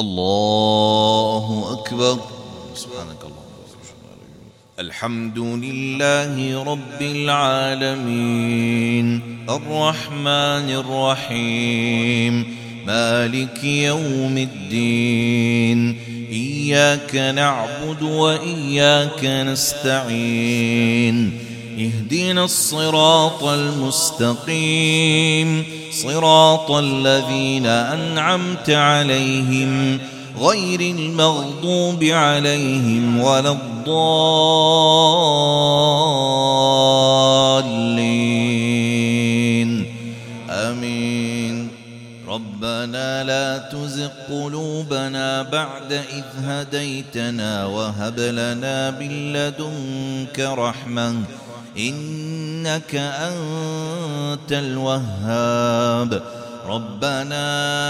الله أكبر. سبحانك اللهم. الحمد لله رب العالمين الرحمن الرحيم مالك يوم الدين إياك نعبد وإياك نستعين اهدنا الصراط المستقيم صراط الذين أنعمت عليهم غير المغضوب عليهم ولا الضالين آمين. ربنا لا تزغ قلوبنا بعد إذ هديتنا وهب لنا من لدنك رحمة إنك أنت الوهاب. ربنا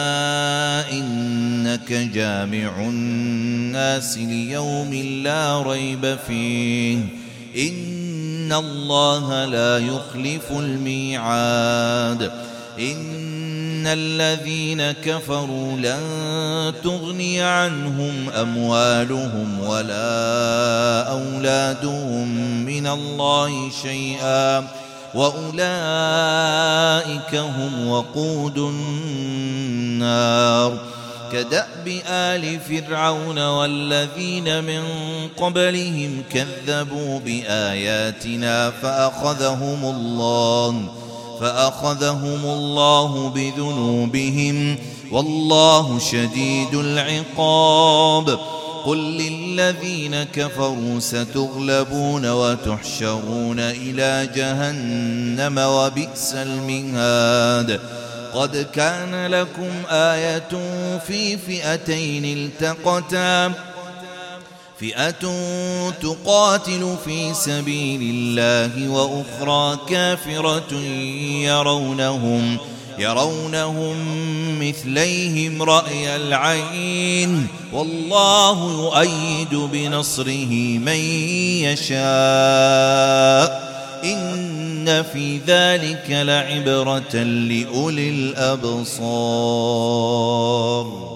إنك جامع الناس ليوم لا ريب فيه إن الله لا يخلف الميعاد. إن الذين كفروا لن تغني عنهم أموالهم ولا أولادهم من الله شيئا وأولئك هم وقود النار. كدأب آل فرعون والذين من قبلهم كذبوا بآياتنا فأخذهم الله بذنوبهم والله شديد العقاب. قل للذين كفروا ستغلبون وتحشرون إلى جهنم وبئس المهاد. قد كان لكم آية في فئتين التقتا فئة تقاتل في سبيل الله وأخرى كافرة يرونهم مثليهم رأي العين والله يؤيد بنصره من يشاء. إن في ذلك لعبرة لأولي الأبصار.